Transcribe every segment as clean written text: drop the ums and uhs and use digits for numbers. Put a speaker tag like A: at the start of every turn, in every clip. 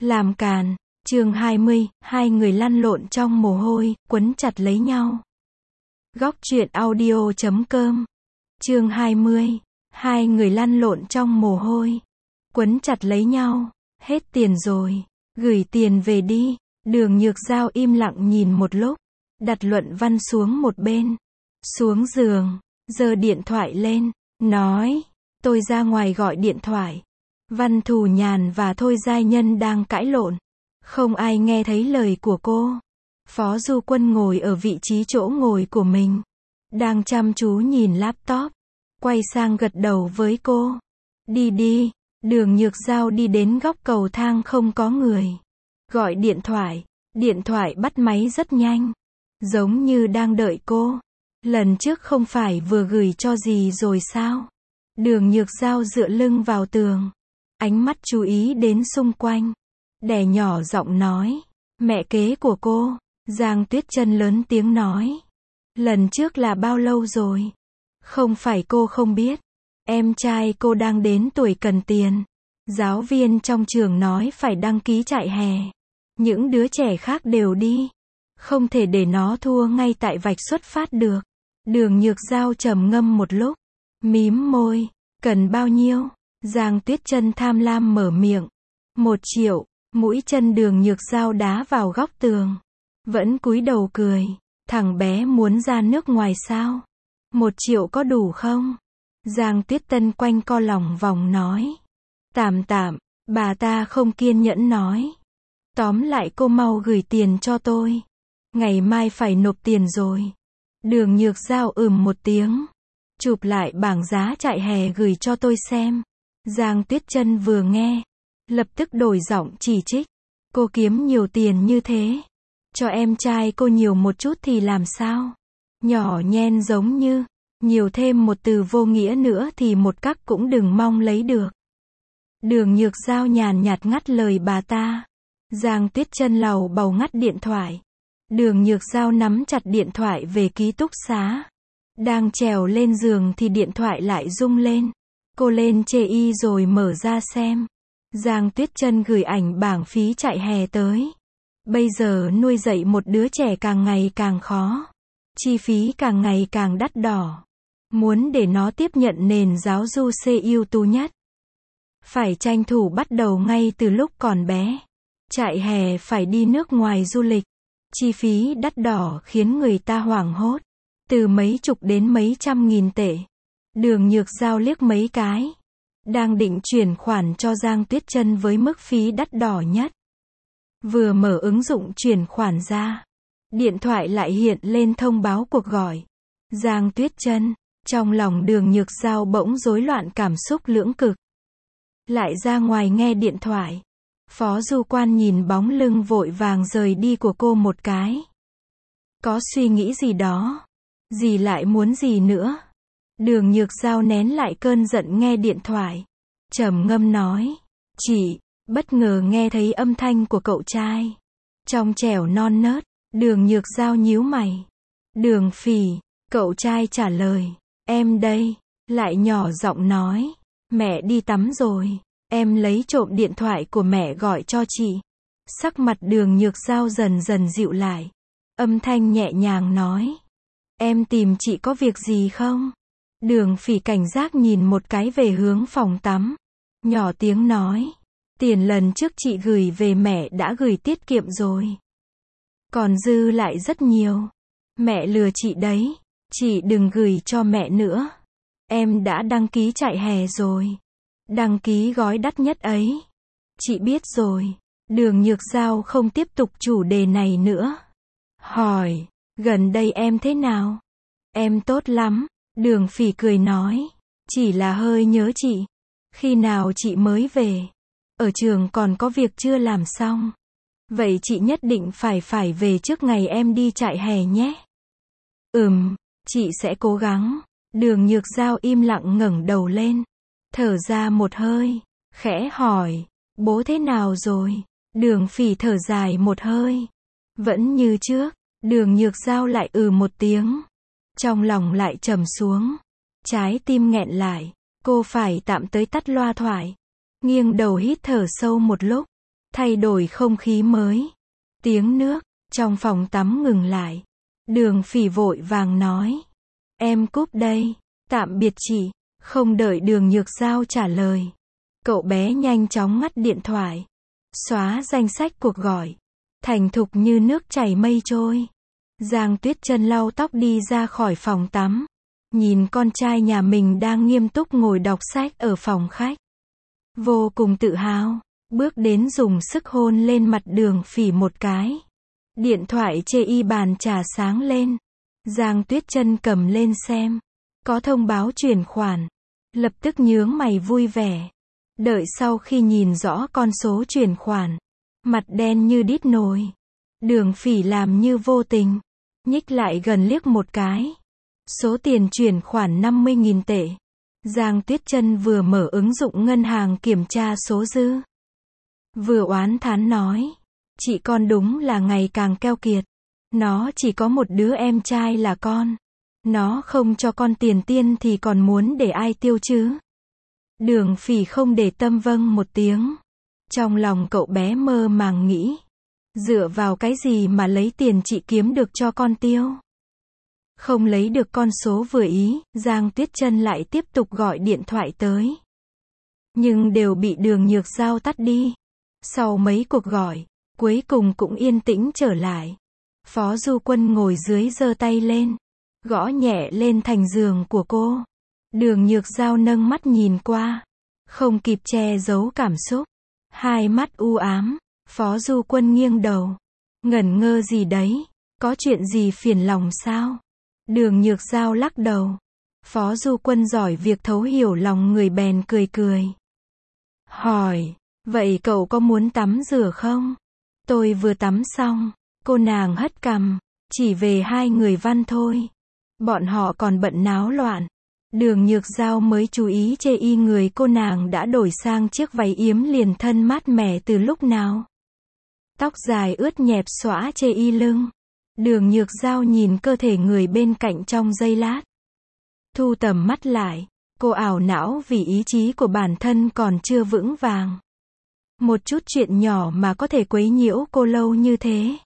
A: Làm càn. Chương 20, hai người lăn lộn trong mồ hôi, quấn chặt lấy nhau. Góc truyện audio.com. Chương 20, hai người lăn lộn trong mồ hôi, quấn chặt lấy nhau. Hết tiền rồi, gửi tiền về đi. Đường Nhược Giao im lặng nhìn một lúc, đặt Luận Văn xuống một bên, xuống giường, giơ điện thoại lên, nói, tôi ra ngoài gọi điện thoại. Văn Thù Nhàn và Thôi Giai Nhân đang cãi lộn, không ai nghe thấy lời của cô. Phó Du Quân ngồi ở vị trí chỗ ngồi của mình, đang chăm chú nhìn laptop, quay sang gật đầu với cô. Đi đi. Đường Nhược Giao đi đến góc cầu thang không có người, gọi điện thoại bắt máy rất nhanh, giống như đang đợi cô. Lần trước không phải vừa gửi cho gì rồi sao? Đường Nhược Giao dựa lưng vào tường, ánh mắt chú ý đến xung quanh, đè nhỏ giọng nói, mẹ kế của cô. Giang Tuyết Chân lớn tiếng nói, lần trước là bao lâu rồi? Không phải cô không biết, em trai cô đang đến tuổi cần tiền. Giáo viên trong trường nói phải đăng ký trại hè, những đứa trẻ khác đều đi, không thể để nó thua ngay tại vạch xuất phát được. Đường Nhược Giao trầm ngâm một lúc, mím môi, cần bao nhiêu? Giang Tuyết Chân tham lam mở miệng. 1 triệu. Mũi chân Đường Nhược Giao đá vào góc tường, vẫn cúi đầu cười. Thằng bé muốn ra nước ngoài sao? 1 triệu có đủ không? Giang Tuyết Tân quanh co lòng vòng nói. Tạm, bà ta không kiên nhẫn nói. Tóm lại cô mau gửi tiền cho tôi, ngày mai phải nộp tiền rồi. Đường Nhược Giao một tiếng, chụp lại bảng giá trại hè gửi cho tôi xem. Giang Tuyết Chân vừa nghe, lập tức đổi giọng chỉ trích. Cô kiếm nhiều tiền như thế, cho em trai cô nhiều một chút thì làm sao? Nhỏ nhen giống như, nhiều thêm một từ vô nghĩa nữa thì một các cũng đừng mong lấy được. Đường Nhược Giao nhàn nhạt ngắt lời bà ta. Giang Tuyết Chân lầu bầu ngắt điện thoại. Đường Nhược Giao nắm chặt điện thoại về ký túc xá, đang trèo lên giường thì điện thoại lại rung lên. Cô lên chê y rồi mở ra xem. Giang Tuyết Chân gửi ảnh bảng phí trại hè tới. Bây giờ nuôi dạy một đứa trẻ càng ngày càng khó, chi phí càng ngày càng đắt đỏ. Muốn để nó tiếp nhận nền giáo dục ưu tú nhất, phải tranh thủ bắt đầu ngay từ lúc còn bé. Trại hè phải đi nước ngoài du lịch, chi phí đắt đỏ khiến người ta hoảng hốt, từ mấy chục đến mấy trăm nghìn tệ. Đường Nhược Giao liếc mấy cái, đang định chuyển khoản cho Giang Tuyết Chân với mức phí đắt đỏ nhất. Vừa mở ứng dụng chuyển khoản ra, điện thoại lại hiện lên thông báo cuộc gọi. Giang Tuyết Chân, trong lòng Đường Nhược Giao bỗng rối loạn cảm xúc lưỡng cực. Lại ra ngoài nghe điện thoại. Phó Du Quan nhìn bóng lưng vội vàng rời đi của cô một cái. Có suy nghĩ gì đó? Gì lại muốn gì nữa? Đường Nhược Giao nén lại cơn giận nghe điện thoại, trầm ngâm nói. Chị, bất ngờ nghe thấy âm thanh của cậu trai, trong trẻo non nớt. Đường Nhược Giao nhíu mày. Đường Phỉ, cậu trai trả lời. Em đây. Lại nhỏ giọng nói. Mẹ đi tắm rồi, em lấy trộm điện thoại của mẹ gọi cho chị. Sắc mặt Đường Nhược Giao dần dần dịu lại, âm thanh nhẹ nhàng nói. Em tìm chị có việc gì không? Đường Phỉ cảnh giác nhìn một cái về hướng phòng tắm, nhỏ tiếng nói. Tiền lần trước chị gửi về mẹ đã gửi tiết kiệm rồi, còn dư lại rất nhiều. Mẹ lừa chị đấy, chị đừng gửi cho mẹ nữa. Em đã đăng ký trại hè rồi, đăng ký gói đắt nhất ấy. Chị biết rồi. Đường Nhược Giao không tiếp tục chủ đề này nữa, hỏi, gần đây em thế nào? Em tốt lắm. Đường Phỉ cười nói, chỉ là hơi nhớ chị. Khi nào chị mới về? Ở trường còn có việc chưa làm xong. Vậy chị nhất định phải về trước ngày em đi trại hè nhé. Chị sẽ cố gắng. Đường Nhược Giao im lặng ngẩng đầu lên, thở ra một hơi, khẽ hỏi, bố thế nào rồi? Đường Phỉ thở dài một hơi, vẫn như trước. Đường Nhược Giao lại một tiếng, trong lòng lại trầm xuống, trái tim nghẹn lại. Cô phải tạm tới tắt loa thoại, nghiêng đầu hít thở sâu một lúc, thay đổi không khí mới. Tiếng nước trong phòng tắm ngừng lại. Đường Phỉ vội vàng nói. Em cúp đây. Tạm biệt chị. Không đợi Đường Nhược Giao trả lời. Cậu bé nhanh chóng ngắt điện thoại. Xóa danh sách cuộc gọi. Thành thục như nước chảy mây trôi. Giang Tuyết Chân lau tóc đi ra khỏi phòng tắm. Nhìn con trai nhà mình đang nghiêm túc ngồi đọc sách ở phòng khách. Vô cùng tự hào. Bước đến dùng sức hôn lên mặt Đường Phỉ một cái. Điện thoại chê y bàn trà sáng lên. Giang Tuyết Chân cầm lên xem. Có thông báo chuyển khoản. Lập tức nhướng mày vui vẻ. Đợi sau khi nhìn rõ con số chuyển khoản. Mặt đen như đít nồi. Đường Phỉ làm như vô tình. Nhích lại gần liếc một cái. Số tiền chuyển khoản 50.000 tệ. Giang Tuyết Chân vừa mở ứng dụng ngân hàng kiểm tra số dư. Vừa oán thán nói. Chị con đúng là ngày càng keo kiệt. Nó chỉ có một đứa em trai là con. Nó không cho con tiền tiên thì còn muốn để ai tiêu chứ? Đường Phỉ không để tâm vâng một tiếng. Trong lòng cậu bé mơ màng nghĩ. Dựa vào cái gì mà lấy tiền chị kiếm được cho con tiêu? Không lấy được con số vừa ý, Giang Tuyết Chân lại tiếp tục gọi điện thoại tới. Nhưng đều bị Đường Nhược Giao tắt đi. Sau mấy cuộc gọi, cuối cùng cũng yên tĩnh trở lại. Phó Du Quân ngồi dưới giơ tay lên. Gõ nhẹ lên thành giường của cô. Đường Nhược Giao nâng mắt nhìn qua. Không kịp che giấu cảm xúc. Hai mắt u ám. Phó Du Quân nghiêng đầu. Ngẩn ngơ gì đấy? Có chuyện gì phiền lòng sao? Đường Nhược Giao lắc đầu. Phó Du Quân giỏi việc thấu hiểu lòng người bèn cười cười. Hỏi. Vậy cậu có muốn tắm rửa không? Tôi vừa tắm xong. Cô nàng hất cằm. Chỉ về hai người Văn thôi. Bọn họ còn bận náo loạn. Đường Nhược Giao mới chú ý chê y người cô nàng đã đổi sang chiếc váy yếm liền thân mát mẻ từ lúc nào. Tóc dài ướt nhẹp xõa chê y lưng. Đường Nhược Giao nhìn cơ thể người bên cạnh trong giây lát. Thu tầm mắt lại. Cô ảo não vì ý chí của bản thân còn chưa vững vàng. Một chút chuyện nhỏ mà có thể quấy nhiễu cô lâu như thế.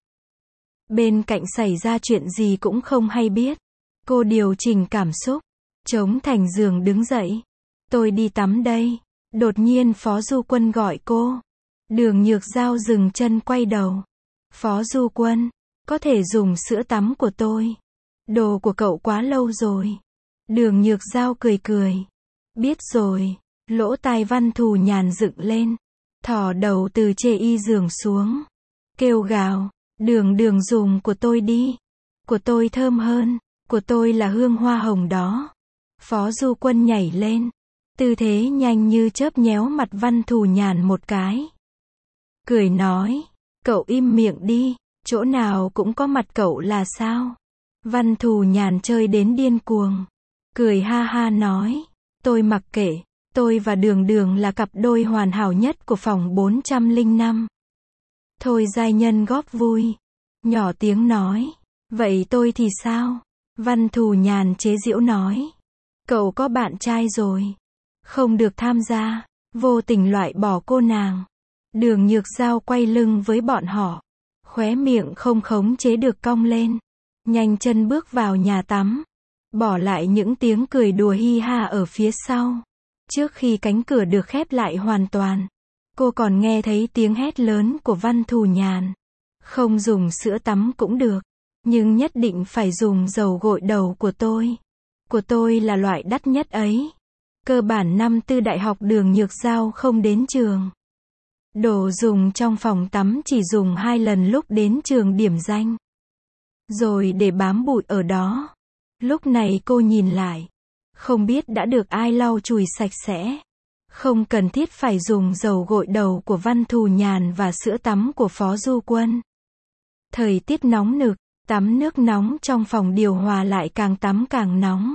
A: Bên cạnh xảy ra chuyện gì cũng không hay biết. Cô điều chỉnh cảm xúc. Chống thành giường đứng dậy. Tôi đi tắm đây. Đột nhiên Phó Du Quân gọi cô. Đường Nhược Giao dừng chân quay đầu. Phó Du Quân, có thể dùng sữa tắm của tôi. Đồ của cậu quá lâu rồi. Đường Nhược Giao cười cười. Biết rồi. Lỗ tai Văn Thù Nhàn dựng lên. Thò đầu từ chê y giường xuống. Kêu gào. Đường dùng của tôi đi. Của tôi thơm hơn. Của tôi là hương hoa hồng đó. Phó Du Quân nhảy lên. Tư thế nhanh như chớp nhéo mặt Văn Thù Nhàn một cái. Cười nói. Cậu im miệng đi. Chỗ nào cũng có mặt cậu là sao? Văn Thù Nhàn chơi đến điên cuồng. Cười ha ha nói. Tôi mặc kệ. Tôi và Đường là cặp đôi hoàn hảo nhất của phòng 405. Thôi giai nhân góp vui. Nhỏ tiếng nói. Vậy tôi thì sao? Văn Thù Nhàn chế giễu nói. Cậu có bạn trai rồi. Không được tham gia. Vô tình loại bỏ cô nàng. Đường Nhược Giao quay lưng với bọn họ. Khóe miệng không khống chế được cong lên. Nhanh chân bước vào nhà tắm. Bỏ lại những tiếng cười đùa hi ha ở phía sau. Trước khi cánh cửa được khép lại hoàn toàn. Cô còn nghe thấy tiếng hét lớn của Văn Thù Nhàn. Không dùng sữa tắm cũng được. Nhưng nhất định phải dùng dầu gội đầu của tôi. Của tôi là loại đắt nhất ấy. Cơ bản năm tư đại học Đường Nhược Giao không đến trường. Đồ dùng trong phòng tắm chỉ dùng 2 lần lúc đến trường điểm danh. Rồi để bám bụi ở đó. Lúc này cô nhìn lại. Không biết đã được ai lau chùi sạch sẽ. Không cần thiết phải dùng dầu gội đầu của Văn Thù Nhàn và sữa tắm của Phó Du Quân. Thời tiết nóng nực, tắm nước nóng trong phòng điều hòa lại càng tắm càng nóng.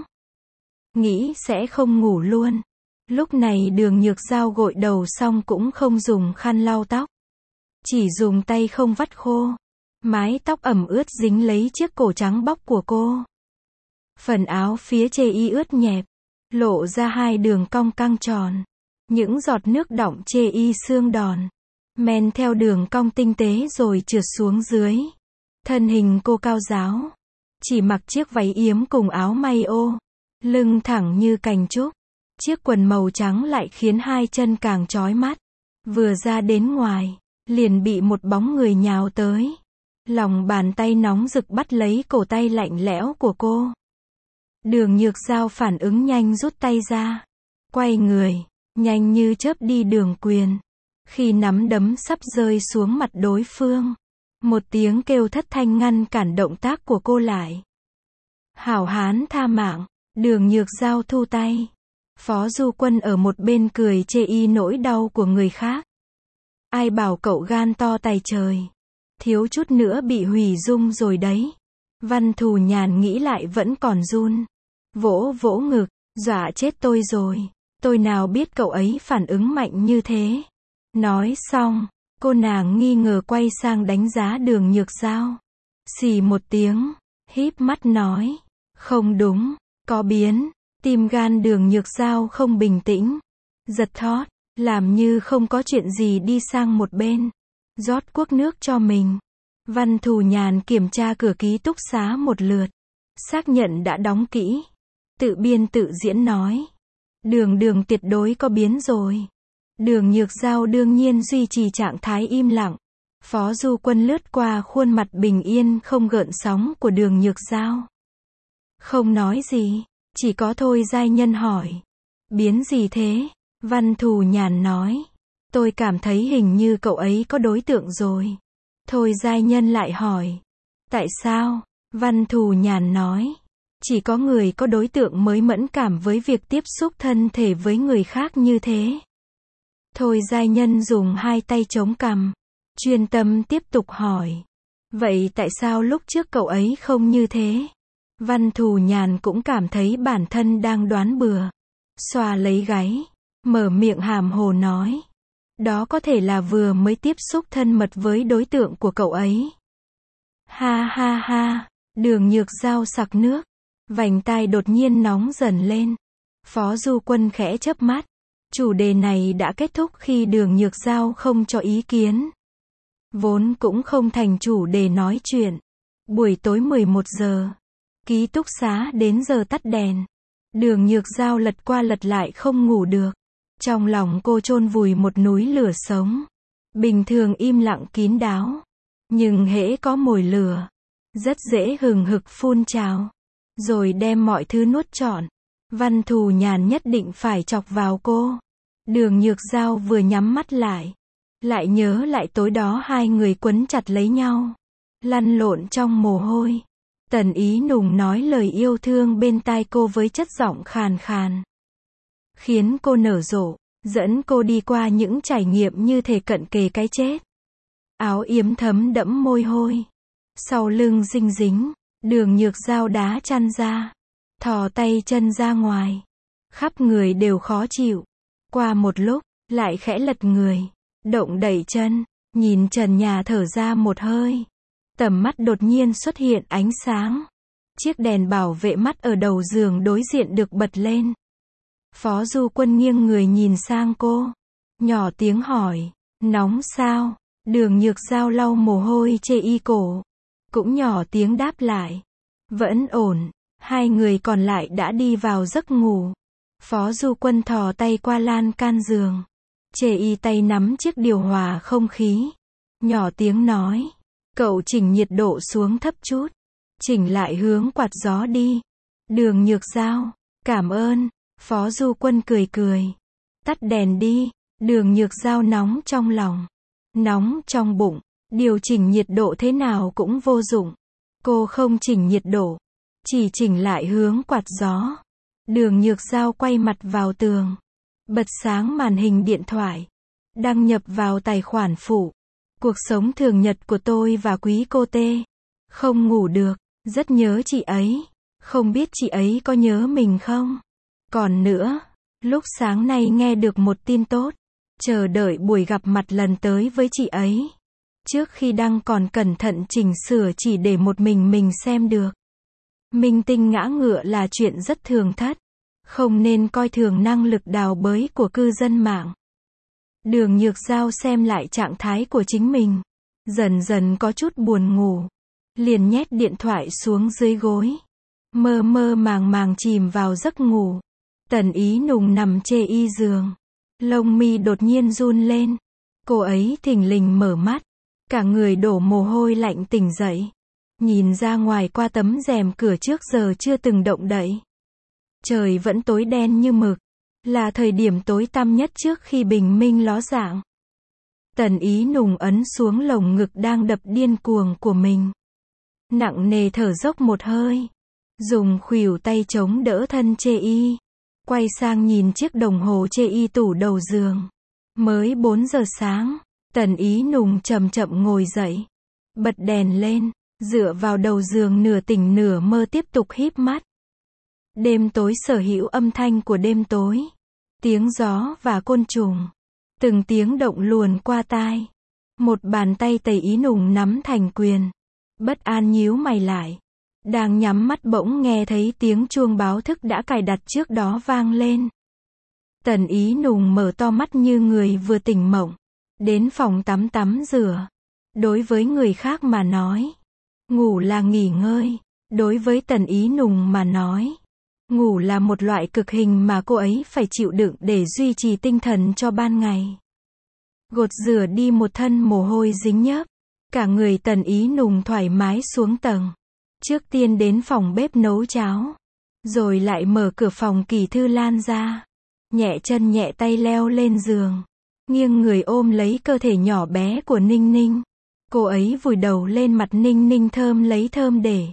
A: Nghĩ sẽ không ngủ luôn. Lúc này Đường Nhược Giao gội đầu xong cũng không dùng khăn lau tóc. Chỉ dùng tay không vắt khô. Mái tóc ẩm ướt dính lấy chiếc cổ trắng bóc của cô. Phần áo phía chê y ướt nhẹp. Lộ ra 2 đường cong căng tròn. Những giọt nước đọng chê y xương đòn. men theo đường cong tinh tế rồi trượt xuống dưới. Thân hình cô cao ráo, chỉ mặc chiếc váy yếm cùng áo may ô, lưng thẳng như cành trúc. Chiếc quần màu trắng lại khiến hai chân càng chói mắt. Vừa ra đến ngoài, liền bị một bóng người nhào tới. Lòng bàn tay nóng rực bắt lấy cổ tay lạnh lẽo của cô. Đường Nhược Giao phản ứng nhanh rút tay ra, quay người, nhanh như chớp đi đường quyền. Khi nắm đấm sắp rơi xuống mặt đối phương, một tiếng kêu thất thanh ngăn cản động tác của cô lại. Hảo hán tha mạng, Đường Nhược Giao thu tay. Phó Du Quân ở một bên cười chê y nỗi đau của người khác. Ai bảo cậu gan to tài trời, thiếu chút nữa bị hủy dung rồi đấy. Văn Thù Nhàn nghĩ lại vẫn còn run. Vỗ vỗ ngực, dọa chết tôi rồi. Tôi nào biết cậu ấy phản ứng mạnh như thế. Nói xong, cô nàng nghi ngờ quay sang đánh giá Đường Nhược Giao. Xì một tiếng, híp mắt nói. Không đúng, có biến. Tim gan Đường Nhược Giao không bình tĩnh. Giật thót, làm như không có chuyện gì đi sang một bên. Rót cuốc nước cho mình. Văn Thù Nhàn kiểm tra cửa ký túc xá một lượt. Xác nhận đã đóng kỹ. Tự biên tự diễn nói. Đường tuyệt đối có biến rồi. Đường Nhược Giao đương nhiên duy trì trạng thái im lặng. Phó Du Quân lướt qua khuôn mặt bình yên không gợn sóng của Đường Nhược Giao. Không nói gì, chỉ có Thôi Giai Nhân hỏi. Biến gì thế? Văn Thù Nhàn nói. Tôi cảm thấy hình như cậu ấy có đối tượng rồi. Thôi Giai Nhân lại hỏi. Tại sao? Văn Thù Nhàn nói. Chỉ có người có đối tượng mới mẫn cảm với việc tiếp xúc thân thể với người khác như thế. Thôi Giai Nhân dùng hai tay chống cằm, chuyên tâm tiếp tục hỏi. Vậy tại sao lúc trước cậu ấy không như thế? Văn Thù Nhàn cũng cảm thấy bản thân đang đoán bừa. Xoa lấy gáy, mở miệng hàm hồ nói. Đó có thể là vừa mới tiếp xúc thân mật với đối tượng của cậu ấy. Ha ha ha, Đường Nhược Giao sặc nước. Vành tai đột nhiên nóng dần lên. Phó Du Quân khẽ chớp mắt. Chủ đề này đã kết thúc khi Đường Nhược Giao không cho ý kiến. Vốn cũng không thành chủ đề nói chuyện. Buổi tối 11 giờ. Ký túc xá đến giờ tắt đèn. Đường Nhược Giao lật qua lật lại không ngủ được. Trong lòng cô chôn vùi một núi lửa sống. Bình thường im lặng kín đáo. Nhưng hễ có mồi lửa, rất dễ hừng hực phun trào. Rồi đem mọi thứ nuốt trọn. Văn Thù Nhàn nhất định phải chọc vào cô. Đường Nhược Giao vừa nhắm mắt lại nhớ lại tối đó hai người quấn chặt lấy nhau, lăn lộn trong mồ hôi. Tần Ý Nùng nói lời yêu thương bên tai cô với chất giọng khàn khàn, khiến cô nở rộ, dẫn cô đi qua những trải nghiệm như thể cận kề cái chết. Áo yếm thấm đẫm môi hôi, sau lưng dinh dính. Đường Nhược Giao đá chăn ra, thò tay chân ra ngoài, khắp người đều khó chịu. Qua một lúc, lại khẽ lật người, động đẩy chân, nhìn trần nhà thở ra một hơi. Tầm mắt đột nhiên xuất hiện ánh sáng. Chiếc đèn bảo vệ mắt ở đầu giường đối diện được bật lên. Phó Du Quân nghiêng người nhìn sang cô, nhỏ tiếng hỏi, nóng sao? Đường Nhược Giao lau mồ hôi chê y cổ, cũng nhỏ tiếng đáp lại, vẫn ổn. Hai người còn lại đã đi vào giấc ngủ. Phó Du Quân thò tay qua lan can giường, chê y tay nắm chiếc điều hòa không khí, nhỏ tiếng nói, cậu chỉnh nhiệt độ xuống thấp chút, chỉnh lại hướng quạt gió đi. Đường Nhược Giao, cảm ơn. Phó Du Quân cười cười, tắt đèn đi. Đường Nhược Giao nóng trong lòng, nóng trong bụng, điều chỉnh nhiệt độ thế nào cũng vô dụng. Cô không chỉnh nhiệt độ, chỉ chỉnh lại hướng quạt gió. Đường Nhược Giao quay mặt vào tường, bật sáng màn hình điện thoại, đăng nhập vào tài khoản phụ. Cuộc sống thường nhật của tôi và quý cô Tê. Không ngủ được, rất nhớ chị ấy. Không biết chị ấy có nhớ mình không? Còn nữa, lúc sáng nay nghe được một tin tốt, chờ đợi buổi gặp mặt lần tới với chị ấy. Trước khi đăng còn cẩn thận chỉnh sửa chỉ để một mình xem được. Minh tinh ngã ngựa là chuyện rất thường thất, không nên coi thường năng lực đào bới của cư dân mạng. Đường Nhược Giao xem lại trạng thái của chính mình. Dần dần có chút buồn ngủ. Liền nhét điện thoại xuống dưới gối. Mơ mơ màng màng chìm vào giấc ngủ. Tần Ý Nùng nằm chê y giường. Lông mi đột nhiên run lên. Cô ấy thình lình mở mắt. Cả người đổ mồ hôi lạnh tỉnh dậy. Nhìn ra ngoài qua tấm rèm cửa trước giờ chưa từng động đậy. Trời vẫn tối đen như mực. Là thời điểm tối tăm nhất trước khi bình minh ló dạng. Tần Ý Nùng ấn xuống lồng ngực đang đập điên cuồng của mình. Nặng nề thở dốc một hơi. Dùng khuỷu tay chống đỡ thân chê y. Quay sang nhìn chiếc đồng hồ chê y tủ đầu giường. Mới 4 giờ sáng. Tần Ý Nùng chậm chậm ngồi dậy. Bật đèn lên. Dựa vào đầu giường nửa tỉnh nửa mơ tiếp tục híp mắt. Đêm tối sở hữu âm thanh của đêm tối. Tiếng gió và côn trùng. Từng tiếng động luồn qua tai. Một bàn tay Tần Ý Nùng nắm thành quyền. Bất an nhíu mày lại. Đang nhắm mắt bỗng nghe thấy tiếng chuông báo thức đã cài đặt trước đó vang lên. Tần Ý Nùng mở to mắt như người vừa tỉnh mộng. Đến phòng tắm rửa. Đối với người khác mà nói, ngủ là nghỉ ngơi. Đối với Tần Ý Nùng mà nói, ngủ là một loại cực hình mà cô ấy phải chịu đựng để duy trì tinh thần cho ban ngày. Gột rửa đi một thân mồ hôi dính nhớp. Cả người Tần Ý Nùng thoải mái xuống tầng. Trước tiên đến phòng bếp nấu cháo. Rồi lại mở cửa phòng Kỳ Thư Lan ra. Nhẹ chân nhẹ tay leo lên giường. Nghiêng người ôm lấy cơ thể nhỏ bé của Ninh Ninh. Cô ấy vùi đầu lên mặt Ninh Ninh thơm lấy thơm để.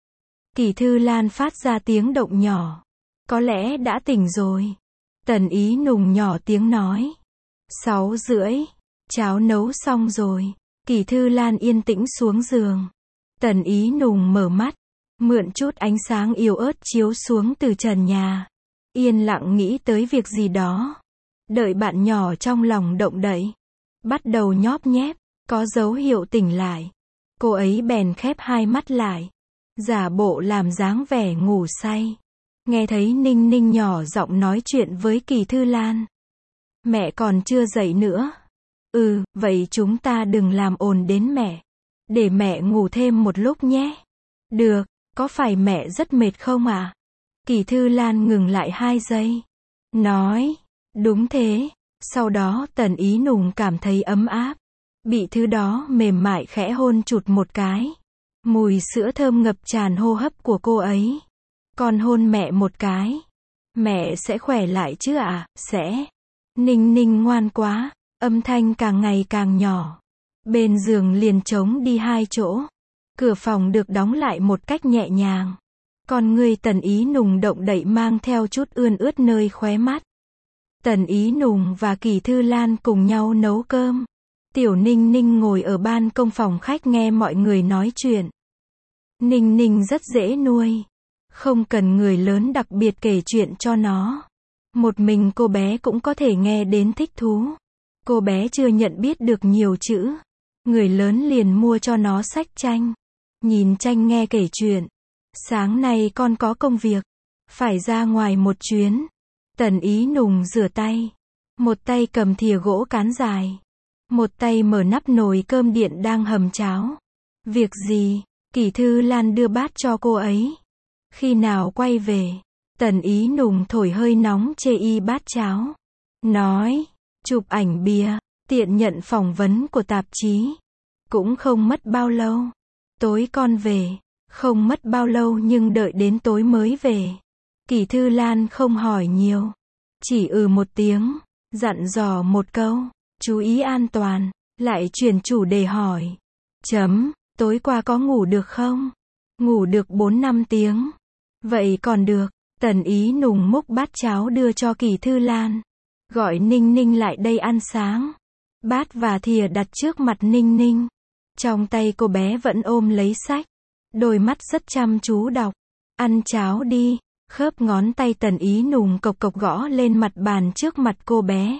A: Kỳ Thư Lan phát ra tiếng động nhỏ. Có lẽ đã tỉnh rồi. Tần Ý Nùng nhỏ tiếng nói. 6:30. Cháo nấu xong rồi. Kỳ Thư Lan yên tĩnh xuống giường. Tần Ý Nùng mở mắt. Mượn chút ánh sáng yếu ớt chiếu xuống từ trần nhà. Yên lặng nghĩ tới việc gì đó. Đợi bạn nhỏ trong lòng động đậy. Bắt đầu nhóp nhép. Có dấu hiệu tỉnh lại. Cô ấy bèn khép hai mắt lại. Giả bộ làm dáng vẻ ngủ say. Nghe thấy Ninh Ninh nhỏ giọng nói chuyện với Kỳ Thư Lan. Mẹ còn chưa dậy nữa. Vậy chúng ta đừng làm ồn đến mẹ. Để mẹ ngủ thêm một lúc nhé. Được, có phải mẹ rất mệt không ạ? Kỳ Thư Lan ngừng lại 2 giây. Nói, đúng thế. Sau đó Tần Ý Nùng cảm thấy ấm áp. Bị thứ đó mềm mại khẽ hôn chụt một cái. Mùi sữa thơm ngập tràn hô hấp của cô ấy. Con hôn mẹ một cái. Mẹ sẽ khỏe lại chứ ạ? Sẽ. Ninh Ninh ngoan quá. Âm thanh càng ngày càng nhỏ. Bên giường liền trống đi 2 chỗ. Cửa phòng được đóng lại một cách nhẹ nhàng. Con người Tần Ý Nùng động đậy mang theo chút ươn ướt nơi khóe mắt. Tần Ý Nùng và Kỳ Thư Lan cùng nhau nấu cơm. Tiểu Ninh Ninh ngồi ở ban công phòng khách nghe mọi người nói chuyện. Ninh Ninh rất dễ nuôi. Không cần người lớn đặc biệt kể chuyện cho nó. Một mình cô bé cũng có thể nghe đến thích thú. Cô bé chưa nhận biết được nhiều chữ. Người lớn liền mua cho nó sách tranh. Nhìn tranh nghe kể chuyện. Sáng nay con có công việc. Phải ra ngoài một chuyến. Tần Ý Nùng rửa tay. Một tay cầm thìa gỗ cán dài. Một tay mở nắp nồi cơm điện đang hầm cháo. Việc gì? Kỳ Thư Lan đưa bát cho cô ấy. Khi nào quay về? Tần Ý Nùng thổi hơi nóng chê y bát cháo. Nói, chụp ảnh bìa, tiện nhận phỏng vấn của tạp chí. Cũng không mất bao lâu. Tối con về. Không mất bao lâu nhưng đợi đến tối mới về. Kỳ Thư Lan không hỏi nhiều. Chỉ một tiếng. Dặn dò một câu. Chú ý an toàn. Lại chuyển chủ đề hỏi. Tối qua có ngủ được không? Ngủ được 4-5 tiếng. Vậy còn được. Tần Ý Nùng múc bát cháo đưa cho Kỳ Thư Lan. Gọi Ninh Ninh lại đây ăn sáng. Bát và thìa đặt trước mặt Ninh Ninh. Trong tay cô bé vẫn ôm lấy sách. Đôi mắt rất chăm chú đọc. Ăn cháo đi. Khớp ngón tay Tần Ý Nùng cộc cộc gõ lên mặt bàn trước mặt cô bé.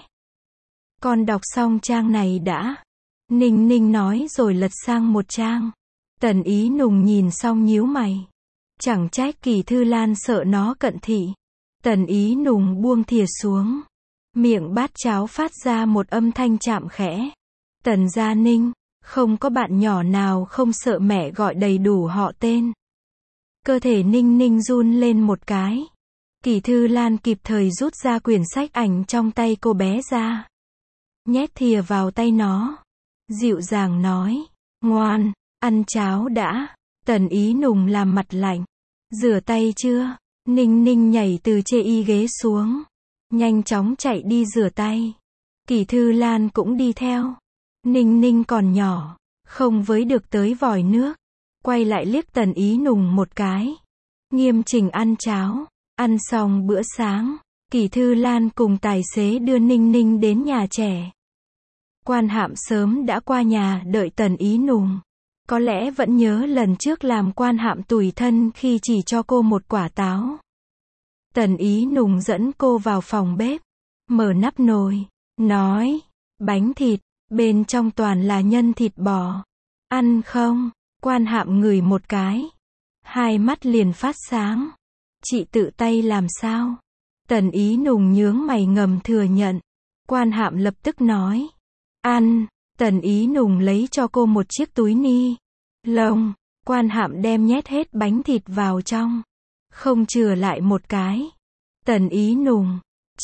A: Con đọc xong trang này đã. Ninh Ninh nói rồi lật sang một trang. Tần Ý Nùng nhìn xong nhíu mày. Chẳng trách Kỳ Thư Lan sợ nó cận thị. Tần Ý Nùng buông thìa xuống. Miệng bát cháo phát ra một âm thanh chạm khẽ. Tần Gia Ninh, không có bạn nhỏ nào không sợ mẹ gọi đầy đủ họ tên. Cơ thể Ninh Ninh run lên một cái. Kỳ Thư Lan kịp thời rút ra quyển sách ảnh trong tay cô bé ra. Nhét thìa vào tay nó. Dịu dàng nói, ngoan, ăn cháo đã. Tần Ý Nùng làm mặt lạnh. Rửa tay chưa? Ninh Ninh nhảy từ chê y ghế xuống. Nhanh chóng chạy đi rửa tay. Kỳ Thư Lan cũng đi theo. Ninh Ninh còn nhỏ, không với được tới vòi nước. Quay lại liếc Tần Ý Nùng một cái. Nghiêm chỉnh ăn cháo. Ăn xong bữa sáng, Kỳ Thư Lan cùng tài xế đưa Ninh Ninh đến nhà trẻ. Quan Hạm sớm đã qua nhà đợi Tần Ý Nùng. Có lẽ vẫn nhớ lần trước làm Quan Hạm tủi thân khi chỉ cho cô một quả táo. Tần Ý Nùng dẫn cô vào phòng bếp, mở nắp nồi, nói, bánh thịt, bên trong toàn là nhân thịt bò. Ăn không? Quan Hạm ngửi một cái. Hai mắt liền phát sáng. Chị tự tay làm sao? Tần Ý Nùng nhướng mày ngầm thừa nhận. Quan Hạm lập tức nói. Ăn. Tần Ý Nùng lấy cho cô một chiếc túi ni lông. Quan Hạm đem nhét hết bánh thịt vào trong. Không chừa lại một cái. Tần Ý Nùng.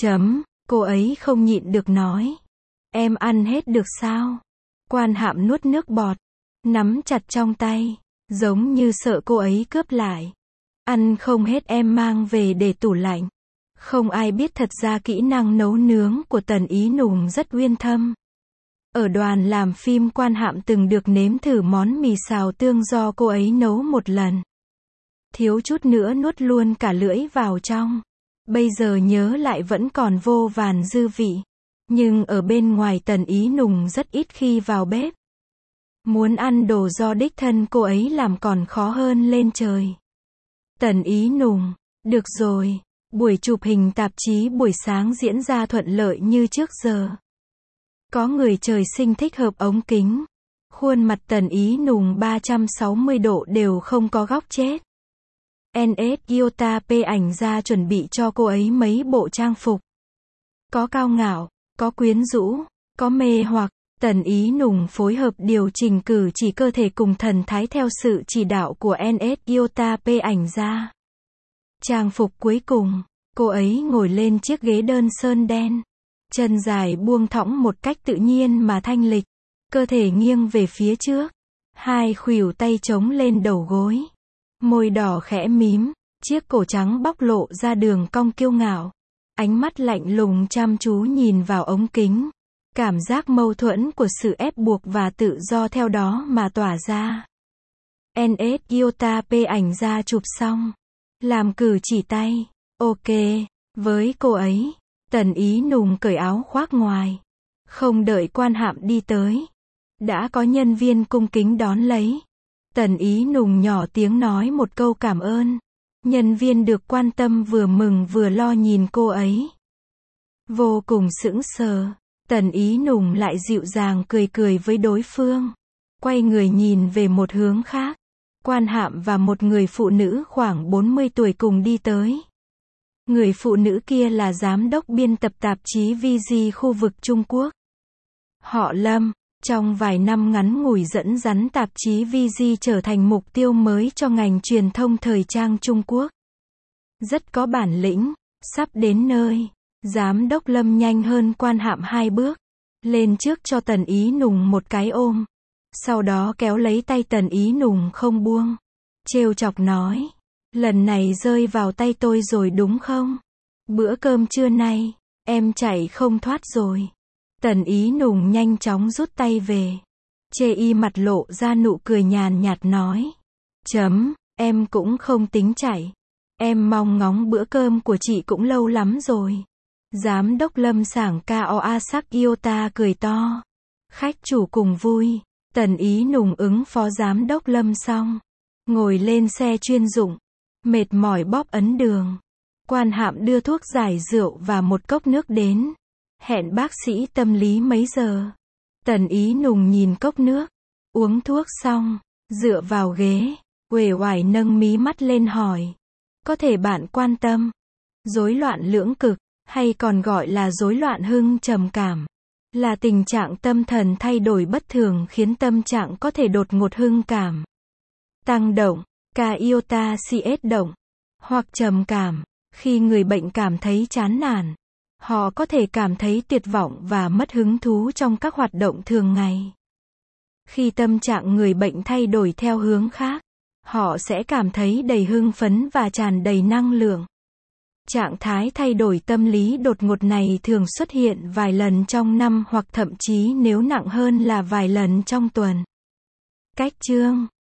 A: Cô ấy không nhịn được nói. Em ăn hết được sao? Quan Hạm nuốt nước bọt. Nắm chặt trong tay. Giống như sợ cô ấy cướp lại. Ăn không hết em mang về để tủ lạnh. Không ai biết thật ra kỹ năng nấu nướng của Tần Ý Nùng rất uyên thâm. Ở đoàn làm phim Quan Hạm từng được nếm thử món mì xào tương do cô ấy nấu một lần. Thiếu chút nữa nuốt luôn cả lưỡi vào trong. Bây giờ nhớ lại vẫn còn vô vàn dư vị. Nhưng ở bên ngoài Tần Ý Nùng rất ít khi vào bếp. Muốn ăn đồ do đích thân cô ấy làm còn khó hơn lên trời. Tần Ý Nùng, được rồi, buổi chụp hình tạp chí buổi sáng diễn ra thuận lợi như trước giờ. Có người trời sinh thích hợp ống kính. Khuôn mặt Tần Ý Nùng 360 độ đều không có góc chết. NS Iota P ảnh ra chuẩn bị cho cô ấy mấy bộ trang phục. Có cao ngạo, có quyến rũ, có mê hoặc. Tần Ý Nùng phối hợp điều chỉnh cử chỉ cơ thể cùng thần thái theo sự chỉ đạo của NS Iota P ảnh ra. Trang phục cuối cùng, cô ấy ngồi lên chiếc ghế đơn sơn đen. Chân dài buông thõng một cách tự nhiên mà thanh lịch. Cơ thể nghiêng về phía trước. Hai khuỷu tay chống lên đầu gối. Môi đỏ khẽ mím. Chiếc cổ trắng bóc lộ ra đường cong kiêu ngạo. Ánh mắt lạnh lùng chăm chú nhìn vào ống kính. Cảm giác mâu thuẫn của sự ép buộc và tự do theo đó mà tỏa ra. NS Iota P ảnh ra chụp xong. Làm cử chỉ tay. Ok. Với cô ấy. Tần Ý Nùng cởi áo khoác ngoài. Không đợi Quan Hạm đi tới. Đã có nhân viên cung kính đón lấy. Tần Ý Nùng nhỏ tiếng nói một câu cảm ơn. Nhân viên được quan tâm vừa mừng vừa lo nhìn cô ấy. Vô cùng sững sờ. Tần Ý Nùng lại dịu dàng cười cười với đối phương. Quay người nhìn về một hướng khác. Quan Hạm và một người phụ nữ khoảng 40 tuổi cùng đi tới. Người phụ nữ kia là giám đốc biên tập tạp chí VG khu vực Trung Quốc. Họ Lâm, trong vài năm ngắn ngủi dẫn dắt tạp chí VG trở thành mục tiêu mới cho ngành truyền thông thời trang Trung Quốc. Rất có bản lĩnh, sắp đến nơi. Giám đốc Lâm nhanh hơn Quan Hạm 2 bước. Lên trước cho Tần Ý Nùng một cái ôm. Sau đó kéo lấy tay Tần Ý Nùng không buông. Trêu chọc nói. Lần này rơi vào tay tôi rồi đúng không? Bữa cơm trưa nay, em chạy không thoát rồi. Tần Ý Nùng nhanh chóng rút tay về. Chê y mặt lộ ra nụ cười nhàn nhạt nói. Em cũng không tính chạy. Em mong ngóng bữa cơm của chị cũng lâu lắm rồi. Giám đốc Lâm sảng Kaoasak Iota cười to. Khách chủ cùng vui. Tần Ý Nùng ứng phó giám đốc Lâm xong. Ngồi lên xe chuyên dụng. Mệt mỏi bóp ấn đường. Quan Hạm đưa thuốc giải rượu và một cốc nước đến. Hẹn bác sĩ tâm lý mấy giờ. Tần Ý Nùng nhìn cốc nước. Uống thuốc xong. Dựa vào ghế. Uể oải nâng mí mắt lên hỏi. Có thể bạn quan tâm. Rối loạn lưỡng cực. hay còn gọi là rối loạn hưng trầm cảm, là tình trạng tâm thần thay đổi bất thường khiến tâm trạng có thể đột ngột hưng cảm, tăng động, iota cs động, hoặc trầm cảm. Khi người bệnh cảm thấy chán nản, họ có thể cảm thấy tuyệt vọng và mất hứng thú trong các hoạt động thường ngày. Khi tâm trạng người bệnh thay đổi theo hướng khác, họ sẽ cảm thấy đầy hưng phấn và tràn đầy năng lượng. Trạng thái thay đổi tâm lý đột ngột này thường xuất hiện vài lần trong năm hoặc thậm chí nếu nặng hơn là vài lần trong tuần. Cách chương